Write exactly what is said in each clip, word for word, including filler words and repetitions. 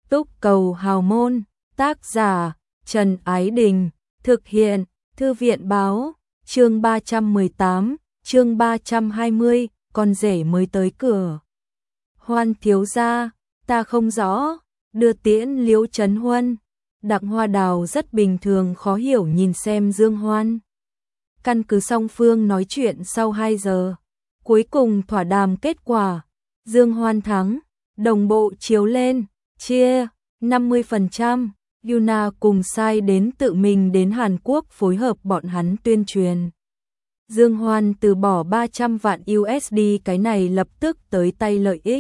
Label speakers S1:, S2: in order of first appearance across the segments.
S1: Túc Cầu Hào Môn, tác giả Trần Ái Đình, thực hiện Thư viện Báo, chương ba trăm mười tám, chương ba trăm hai mươi, con rể mới tới cửa. Hoan thiếu gia, ta không rõ, đưa tiễn Liễu Trấn Huân. Đặng Hoa Đào rất bình thường khó hiểu nhìn xem Dương Hoan. Căn cứ song phương nói chuyện sau hai giờ, cuối cùng thỏa đàm kết quả, Dương Hoan thắng, đồng bộ chiếu lên, chia năm mươi phần trăm, Yuna cùng sai đến tự mình đến Hàn Quốc phối hợp bọn hắn tuyên truyền. Dương Hoan từ bỏ ba trăm vạn u ét đê, cái này lập tức tới tay lợi ích.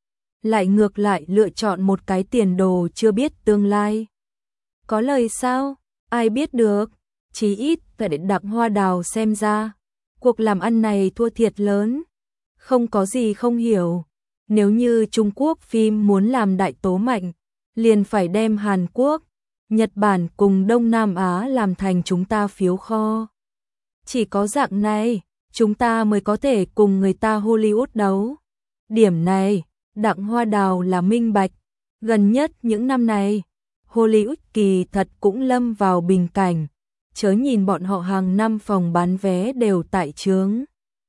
S1: Lại ngược lại lựa chọn một cái tiền đồ chưa biết tương lai. Có lời sao? Ai biết được? Chí ít tại Đặng Hoa Đào xem ra, cuộc làm ăn này thua thiệt lớn. Không có gì không hiểu. Nếu như Trung Quốc phim muốn làm đại tố mạnh, liền phải đem Hàn Quốc, Nhật Bản cùng Đông Nam Á làm thành chúng ta phiếu kho. Chỉ có dạng này, chúng ta mới có thể cùng người ta Hollywood đấu. Điểm này, Đặng Hoa Đào là minh bạch. Gần nhất những năm này, Hollywood kỳ thật cũng lâm vào bình cảnh. Chớ nhìn bọn họ hàng năm phòng bán vé đều tại chướng,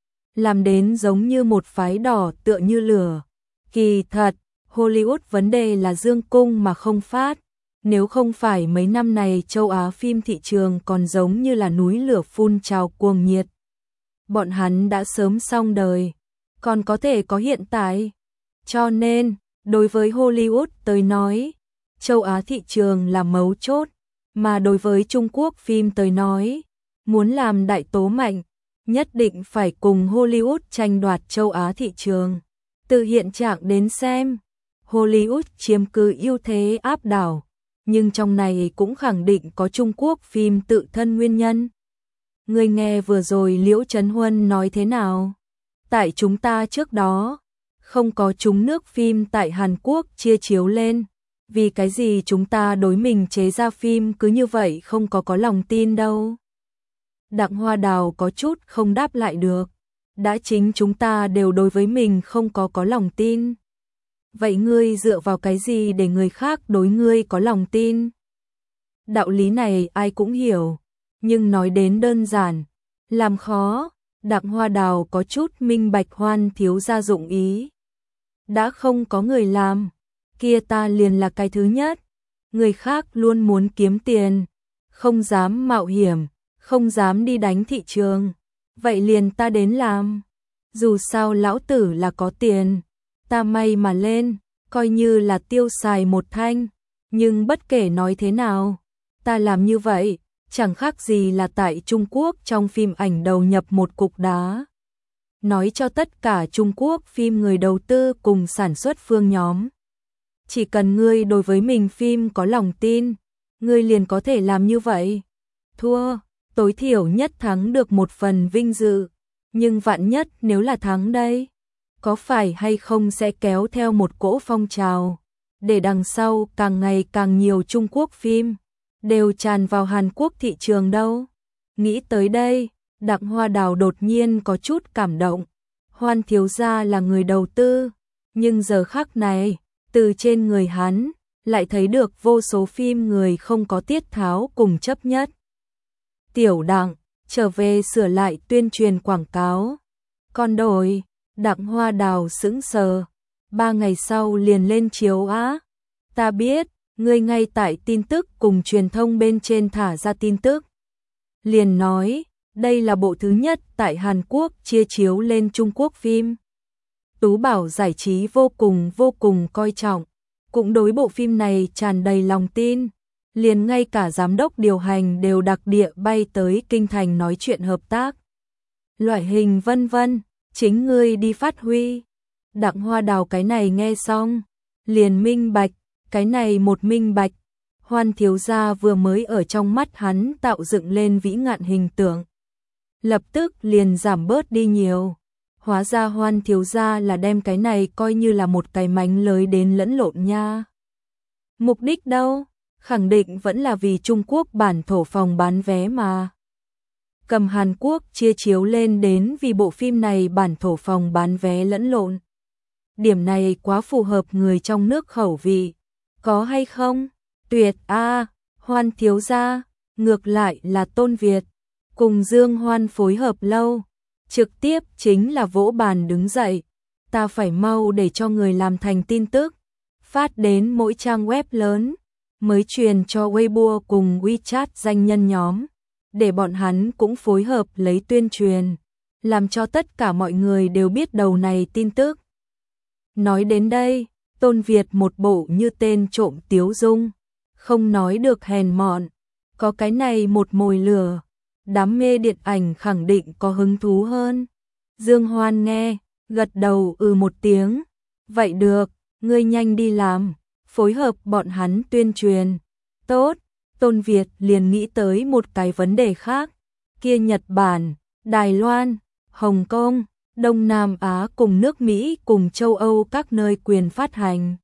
S1: làm đến giống như một phái đỏ tựa như lửa. Kỳ thật, Hollywood vấn đề là dương cung mà không phát. Nếu không phải mấy năm này châu Á phim thị trường còn giống như là núi lửa phun trào cuồng nhiệt, bọn hắn đã sớm xong đời, còn có thể có hiện tại. Cho nên, đối với Hollywood tới nói, châu Á thị trường là mấu chốt, mà đối với Trung Quốc phim tới nói, muốn làm đại tố mạnh, nhất định phải cùng Hollywood tranh đoạt châu Á thị trường. Từ hiện trạng đến xem, Hollywood chiếm cứ ưu thế áp đảo, nhưng trong này cũng khẳng định có Trung Quốc phim tự thân nguyên nhân. Người nghe vừa rồi Liễu Trấn Huân nói thế nào? Tại chúng ta trước đó, không có trúng nước phim tại Hàn Quốc chia chiếu lên. Vì cái gì chúng ta đối mình chế ra phim cứ như vậy không có có lòng tin đâu? Đặng Hoa Đào có chút không đáp lại được. Đã chính chúng ta đều đối với mình không có có lòng tin. Vậy ngươi dựa vào cái gì để người khác đối ngươi có lòng tin? Đạo lý này ai cũng hiểu, nhưng nói đến đơn giản, làm khó. Đặng Hoa Đào có chút minh bạch Hoan thiếu gia dụng ý. Đã không có người làm, kia ta liền là cái thứ nhất. Người khác luôn muốn kiếm tiền, không dám mạo hiểm, không dám đi đánh thị trường. Vậy liền ta đến làm. Dù sao lão tử là có tiền, ta may mà lên, coi như là tiêu xài một thanh. Nhưng bất kể nói thế nào, ta làm như vậy, chẳng khác gì là tại Trung Quốc trong phim ảnh đầu nhập một cục đá. Nói cho tất cả Trung Quốc phim người đầu tư cùng sản xuất phương nhóm. Chỉ cần ngươi đối với mình phim có lòng tin, ngươi liền có thể làm như vậy. Thua, tối thiểu nhất thắng được một phần vinh dự. Nhưng vạn nhất nếu là thắng đây, có phải hay không sẽ kéo theo một cỗ phong trào, để đằng sau càng ngày càng nhiều Trung Quốc phim đều tràn vào Hàn Quốc thị trường đâu. Nghĩ tới đây, Đặng Hoa Đào đột nhiên có chút cảm động. Hoan thiếu gia là người đầu tư, nhưng giờ khắc này, từ trên người hắn, lại thấy được vô số phim người không có tiết tháo cùng chấp nhất. Tiểu Đặng, trở về sửa lại tuyên truyền quảng cáo. Con đổi, Đặng Hoa Đào sững sờ. Ba ngày sau liền lên chiếu á. Ta biết, ngươi ngay tại tin tức cùng truyền thông bên trên thả ra tin tức. Liền nói, đây là bộ thứ nhất tại Hàn Quốc chia chiếu lên Trung Quốc phim. Tú Bảo giải trí vô cùng vô cùng coi trọng, cũng đối bộ phim này tràn đầy lòng tin. Liền ngay cả giám đốc điều hành đều đặc địa bay tới kinh thành nói chuyện hợp tác. Loại hình vân vân, chính ngươi đi phát huy. Đặng Hoa Đào cái này nghe xong, liền minh bạch, cái này một minh bạch. Hoan thiếu gia vừa mới ở trong mắt hắn tạo dựng lên vĩ ngạn hình tượng, lập tức liền giảm bớt đi nhiều. Hóa ra Hoan thiếu gia là đem cái này coi như là một cái mánh lới đến lẫn lộn nha. Mục đích đâu? Khẳng định vẫn là vì Trung Quốc bản thổ phòng bán vé mà. Cầm Hàn Quốc chia chiếu lên đến vì bộ phim này bản thổ phòng bán vé lẫn lộn. Điểm này quá phù hợp người trong nước khẩu vị. có hay không? Tuyệt a, Hoan thiếu gia, ngược lại là Tôn Việt, cùng Dương Hoan phối hợp lâu, trực tiếp chính là vỗ bàn đứng dậy, ta phải mau để cho người làm thành tin tức, phát đến mỗi trang web lớn, mới truyền cho Weibo cùng WeChat danh nhân nhóm, để bọn hắn cũng phối hợp lấy tuyên truyền, làm cho tất cả mọi người đều biết đầu này tin tức. Nói đến đây, Tôn Việt một bộ như tên trộm tiếu dung, không nói được hèn mọn, có cái này một mồi lửa, đám mê điện ảnh khẳng định có hứng thú hơn. Dương Hoan nghe, gật đầu ừ một tiếng, vậy được, ngươi nhanh đi làm, phối hợp bọn hắn tuyên truyền. Tốt, Tôn Việt liền nghĩ tới một cái vấn đề khác, kia Nhật Bản, Đài Loan, Hồng Kông, Đông Nam Á cùng nước Mỹ cùng châu Âu các nơi quyền phát hành.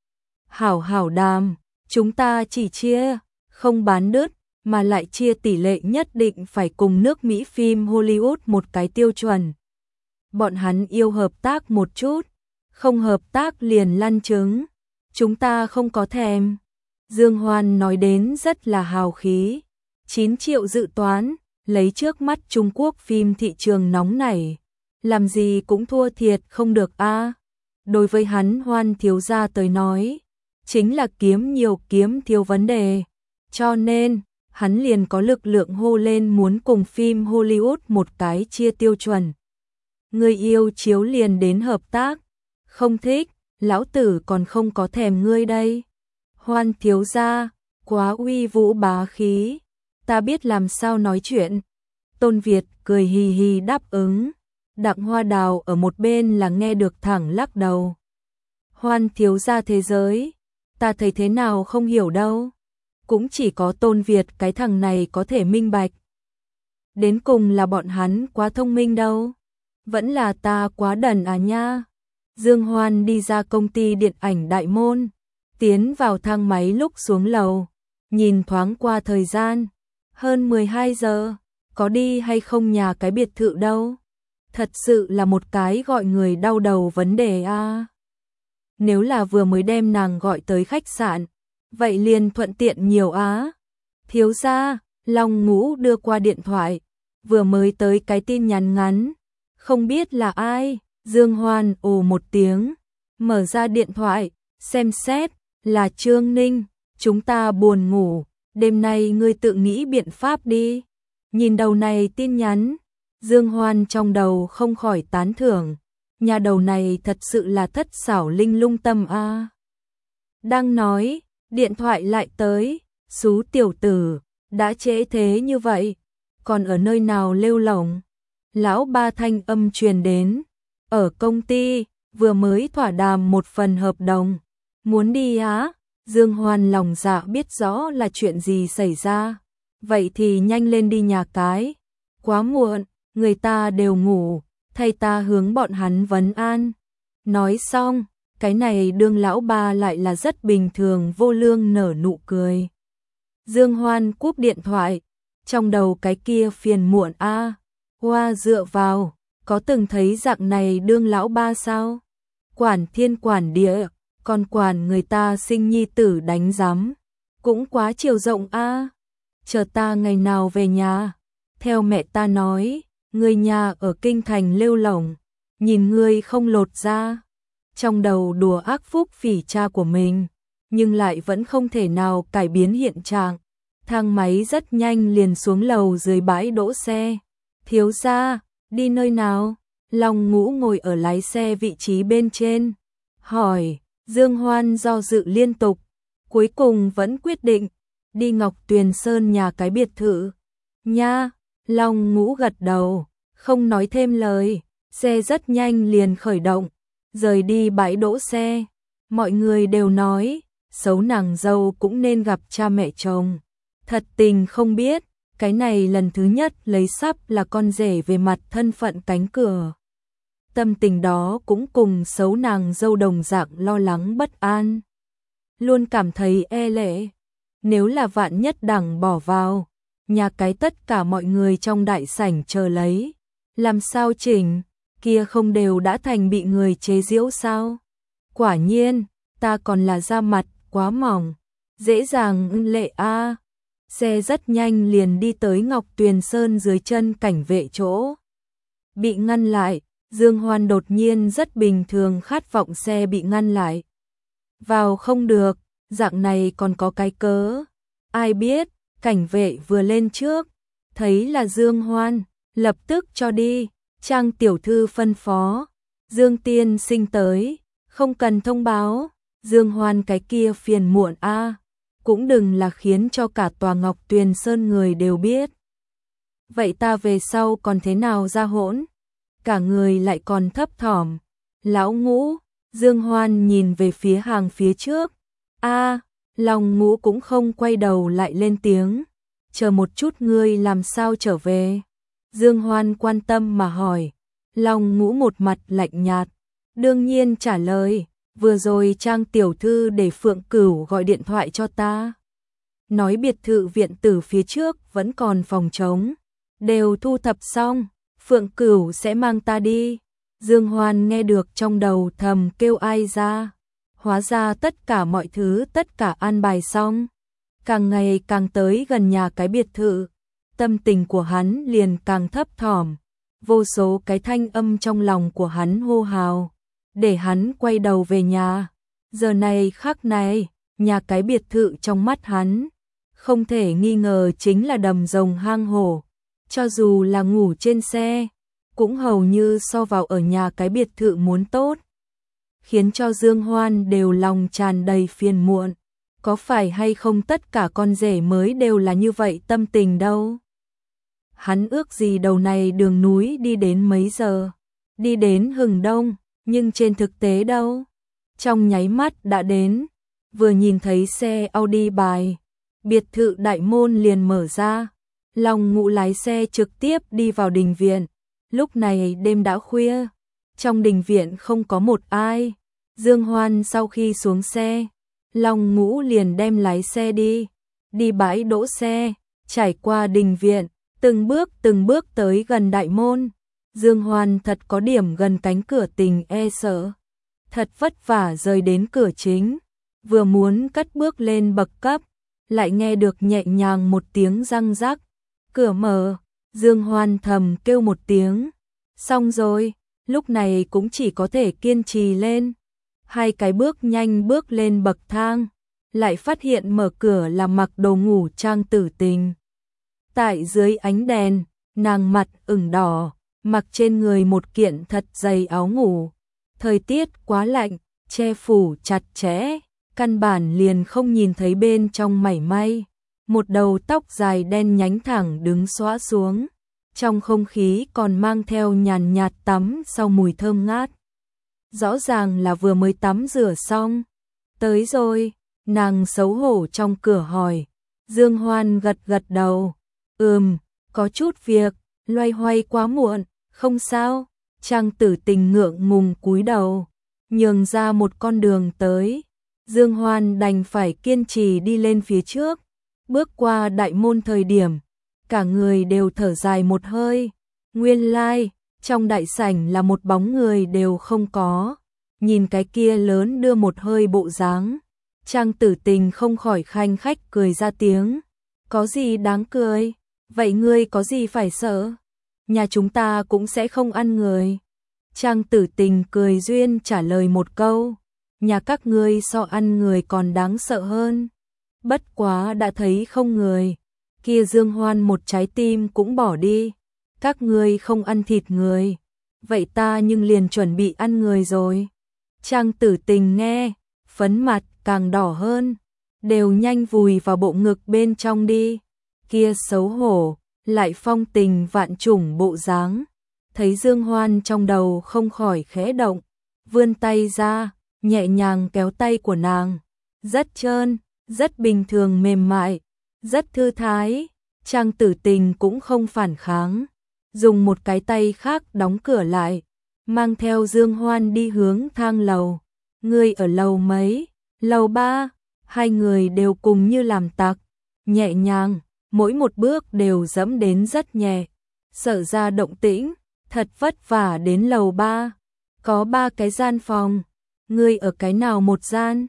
S1: Hảo hảo đàm, chúng ta chỉ chia, không bán đứt, mà lại chia tỷ lệ nhất định phải cùng nước Mỹ phim Hollywood một cái tiêu chuẩn. Bọn hắn yêu hợp tác một chút, không hợp tác liền lăn trứng, chúng ta không có thèm. Dương Hoan nói đến rất là hào khí, chín triệu dự toán, lấy trước mắt Trung Quốc phim thị trường nóng nảy, làm gì cũng thua thiệt không được a. Đối với hắn Hoan thiếu gia tới nói, chính là kiếm nhiều kiếm thiếu vấn đề, cho nên hắn liền có lực lượng hô lên muốn cùng phim Hollywood một cái chia tiêu chuẩn. Người yêu chiếu liền đến hợp tác, không thích, lão tử còn không có thèm ngươi đây. Hoan thiếu gia, quá uy vũ bá khí, ta biết làm sao nói chuyện. Tôn Việt cười hì hì đáp ứng, Đặng Hoa Đào ở một bên là nghe được thẳng lắc đầu. Hoan thiếu gia thế giới, ta thấy thế nào không hiểu đâu, cũng chỉ có Tôn Việt cái thằng này có thể minh bạch. Đến cùng là bọn hắn quá thông minh đâu, vẫn là ta quá đần à nha. Dương Hoan đi ra công ty điện ảnh Đại Môn, tiến vào thang máy lúc xuống lầu, nhìn thoáng qua thời gian, hơn mười hai giờ, có đi hay không nhà cái biệt thự đâu. Thật sự là một cái gọi người đau đầu vấn đề a. À. Nếu là vừa mới đem nàng gọi tới khách sạn, vậy liền thuận tiện nhiều á. Thiếu gia, Long Ngũ đưa qua điện thoại, vừa mới tới cái tin nhắn ngắn, không biết là ai. Dương Hoan ồ một tiếng, mở ra điện thoại, xem xét, là Trương Ninh, chúng ta buồn ngủ, đêm nay ngươi tự nghĩ biện pháp đi. Nhìn đầu này tin nhắn, Dương Hoan trong đầu không khỏi tán thưởng, nhà đầu này thật sự là thất xảo linh lung tâm a. À. Đang nói, điện thoại lại tới, xú tiểu tử, đã trễ thế như vậy, còn ở nơi nào lêu lổng. Lão ba thanh âm truyền đến, ở công ty, vừa mới thỏa đàm một phần hợp đồng, muốn đi á. Dương Hoan lòng dạ biết rõ là chuyện gì xảy ra, vậy thì nhanh lên đi nhà cái, quá muộn, người ta đều ngủ, thay ta hướng bọn hắn vấn an. Nói xong, cái này đương lão ba lại là rất bình thường vô lương nở nụ cười. Dương Hoan cúp điện thoại, trong đầu cái kia phiền muộn a, à, hoa dựa vào, có từng thấy dạng này đương lão ba sao? Quản thiên quản địa, còn quản người ta sinh nhi tử đánh giám, cũng quá chiều rộng a. À. Chờ ta ngày nào về nhà, theo mẹ ta nói, người nhà ở kinh thành lêu lổng, nhìn ngươi không lột ra. Trong đầu đùa ác phúc phỉ cha của mình, nhưng lại vẫn không thể nào cải biến hiện trạng. Thang máy rất nhanh liền xuống lầu dưới bãi đỗ xe. Thiếu gia, đi nơi nào? Long Ngũ ngồi ở lái xe vị trí bên trên, hỏi. Dương Hoan do dự liên tục, cuối cùng vẫn quyết định đi Ngọc Tuyền Sơn nhà cái biệt thự. Nha, Long Ngũ gật đầu, không nói thêm lời, xe rất nhanh liền khởi động, rời đi bãi đỗ xe. Mọi người đều nói, xấu nàng dâu cũng nên gặp cha mẹ chồng. Thật tình không biết, cái này lần thứ nhất lấy sắp là con rể về mặt thân phận cánh cửa. Tâm tình đó cũng cùng xấu nàng dâu đồng dạng lo lắng bất an. Luôn cảm thấy e lệ, nếu là vạn nhất đẳng bỏ vào, nhà cái tất cả mọi người trong đại sảnh chờ lấy. Làm sao chỉnh, kia không đều đã thành bị người chế giễu sao? Quả nhiên, ta còn là ra mặt quá mỏng, dễ dàng ưng lệ a. Xe rất nhanh liền đi tới Ngọc Tuyền Sơn dưới chân cảnh vệ chỗ. Bị ngăn lại, Dương Hoan đột nhiên rất bình thường khát vọng xe bị ngăn lại. Vào không được, dạng này còn có cái cớ. Ai biết, cảnh vệ vừa lên trước, thấy là Dương Hoan, lập tức cho đi. Trang tiểu thư phân phó, Dương tiên sinh tới, không cần thông báo. Dương Hoan cái kia phiền muộn a, cũng đừng là khiến cho cả tòa Ngọc Tuyền Sơn người đều biết. Vậy ta về sau còn thế nào ra hỗn? Cả người lại còn thấp thỏm. Lão Ngũ, Dương Hoan nhìn về phía hàng phía trước. A, Long Ngũ cũng không quay đầu lại lên tiếng. Chờ một chút, ngươi làm sao trở về? Dương Hoan quan tâm mà hỏi. Long Ngũ một mặt lạnh nhạt, đương nhiên trả lời, vừa rồi Trang tiểu thư để Phượng Cửu gọi điện thoại cho ta. Nói biệt thự viện tử phía trước vẫn còn phòng trống, đều thu thập xong, Phượng Cửu sẽ mang ta đi. Dương Hoan nghe được trong đầu thầm kêu ai ra. Hóa ra tất cả mọi thứ tất cả an bài xong. Càng ngày càng tới gần nhà cái biệt thự, tâm tình của hắn liền càng thấp thỏm. Vô số cái thanh âm trong lòng của hắn hô hào, để hắn quay đầu về nhà. Giờ này khắc này, nhà cái biệt thự trong mắt hắn, không thể nghi ngờ chính là đầm rồng hang hổ. Cho dù là ngủ trên xe, cũng hầu như so vào ở nhà cái biệt thự muốn tốt. Khiến cho Dương Hoan đều lòng tràn đầy phiền muộn. Có phải hay không tất cả con rể mới đều là như vậy tâm tình đâu? Hắn ước gì đầu này đường núi đi đến mấy giờ? Đi đến hừng đông, nhưng trên thực tế đâu? Trong nháy mắt đã đến, vừa nhìn thấy xe Audi bài, biệt thự đại môn liền mở ra. Long Ngũ lái xe trực tiếp đi vào đình viện. Lúc này đêm đã khuya, trong đình viện không có một ai. Dương Hoan sau khi xuống xe, Long Ngũ liền đem lái xe đi, đi bãi đỗ xe, trải qua đình viện, từng bước từng bước tới gần đại môn. Dương Hoan thật có điểm gần cánh cửa tình e sợ. Thật vất vả rời đến cửa chính, vừa muốn cất bước lên bậc cấp, lại nghe được nhẹ nhàng một tiếng răng rắc. Cửa mở, Dương Hoan thầm kêu một tiếng. Xong rồi, lúc này cũng chỉ có thể kiên trì lên. Hai cái bước nhanh bước lên bậc thang, lại phát hiện mở cửa là mặc đồ ngủ Trang Tử Tình. Tại dưới ánh đèn, nàng mặt ửng đỏ, mặc trên người một kiện thật dày áo ngủ. Thời tiết quá lạnh, che phủ chặt chẽ, căn bản liền không nhìn thấy bên trong mảy may. Một đầu tóc dài đen nhánh thẳng đứng xõa xuống, trong không khí còn mang theo nhàn nhạt tắm sau mùi thơm ngát. Rõ ràng là vừa mới tắm rửa xong. Tới rồi, nàng xấu hổ trong cửa hỏi. Dương Hoan gật gật đầu. Ừm, có chút việc, loay hoay quá muộn, không sao. Trang Tử Tình ngượng ngùng cúi đầu, nhường ra một con đường tới. Dương Hoan đành phải kiên trì đi lên phía trước. Bước qua đại môn thời điểm, cả người đều thở dài một hơi. Nguyên lai, like, trong đại sảnh là một bóng người đều không có. Nhìn cái kia lớn đưa một hơi bộ dáng, Trang Tử Tình không khỏi khanh khách cười ra tiếng. Có gì đáng cười? Vậy ngươi có gì phải sợ? Nhà chúng ta cũng sẽ không ăn người. Trang Tử Tình cười duyên trả lời một câu. Nhà các ngươi so ăn người còn đáng sợ hơn. Bất quá đã thấy không người, kia Dương Hoan một trái tim cũng bỏ đi. Các ngươi không ăn thịt người, vậy ta nhưng liền chuẩn bị ăn người rồi. Trang Tử Tình nghe, phấn mặt càng đỏ hơn, đều nhanh vùi vào bộ ngực bên trong đi. Kia xấu hổ, lại phong tình vạn trùng bộ dáng. Thấy Dương Hoan trong đầu không khỏi khẽ động, vươn tay ra, nhẹ nhàng kéo tay của nàng. Rất trơn, rất bình thường mềm mại, rất thư thái. Trang Tử Tình cũng không phản kháng, dùng một cái tay khác đóng cửa lại, mang theo Dương Hoan đi hướng thang lầu. Ngươi ở lầu mấy? Lầu ba. Hai người đều cùng như làm tặc, nhẹ nhàng, mỗi một bước đều dẫm đến rất nhẹ. Sợ ra động tĩnh, thật vất vả đến lầu ba. Có ba cái gian phòng, ngươi ở cái nào một gian?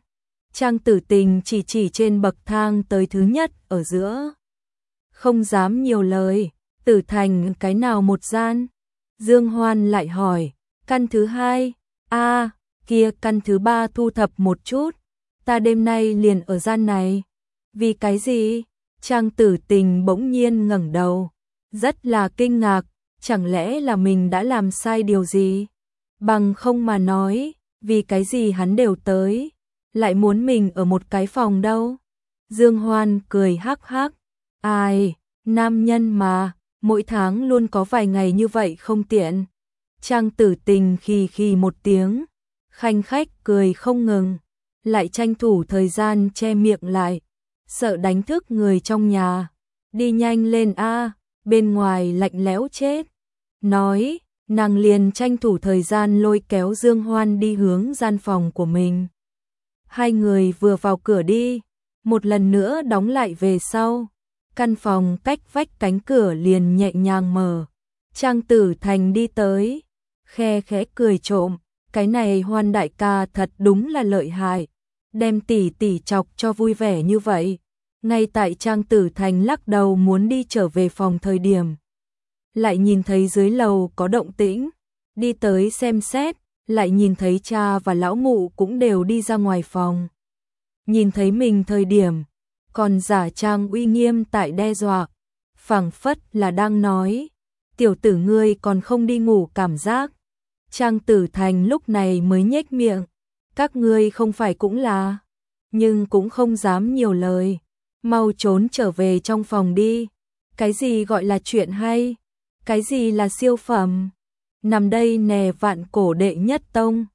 S1: Trang Tử Tình chỉ chỉ trên bậc thang tới thứ nhất ở giữa. Không dám nhiều lời, Tử Thành cái nào một gian? Dương Hoan lại hỏi, căn thứ hai, a kia căn thứ ba thu thập một chút, ta đêm nay liền ở gian này. Vì cái gì? Trang Tử Tình bỗng nhiên ngẩng đầu, rất là kinh ngạc, chẳng lẽ là mình đã làm sai điều gì? Bằng không mà nói, vì cái gì hắn đều tới, lại muốn mình ở một cái phòng đâu? Dương Hoan cười hắc hắc, ai, nam nhân mà, mỗi tháng luôn có vài ngày như vậy không tiện. Trang Tử Tình khì khì một tiếng, khanh khách cười không ngừng, lại tranh thủ thời gian che miệng lại, sợ đánh thức người trong nhà. Đi nhanh lên a, bên ngoài lạnh lẽo chết. Nói, nàng liền tranh thủ thời gian lôi kéo Dương Hoan đi hướng gian phòng của mình. Hai người vừa vào cửa đi, một lần nữa đóng lại về sau. Căn phòng cách vách cánh cửa liền nhẹ nhàng mở. Trang Tử Thành đi tới, khe khẽ cười trộm, cái này Hoan đại ca thật đúng là lợi hại, đem tỷ tỷ chọc cho vui vẻ như vậy. Ngay tại Trang Tử Thành lắc đầu muốn đi trở về phòng thời điểm, lại nhìn thấy dưới lầu có động tĩnh, đi tới xem xét, lại nhìn thấy cha và lão mụ cũng đều đi ra ngoài phòng. Nhìn thấy mình thời điểm, còn giả trang uy nghiêm tại đe dọa, phảng phất là đang nói, tiểu tử ngươi còn không đi ngủ cảm giác. Trang Tử Thành lúc này mới nhếch miệng, các ngươi không phải cũng là, nhưng cũng không dám nhiều lời, mau trốn trở về trong phòng đi. Cái gì gọi là chuyện hay? Cái gì là siêu phẩm? Nằm đây nè vạn cổ đệ nhất tông,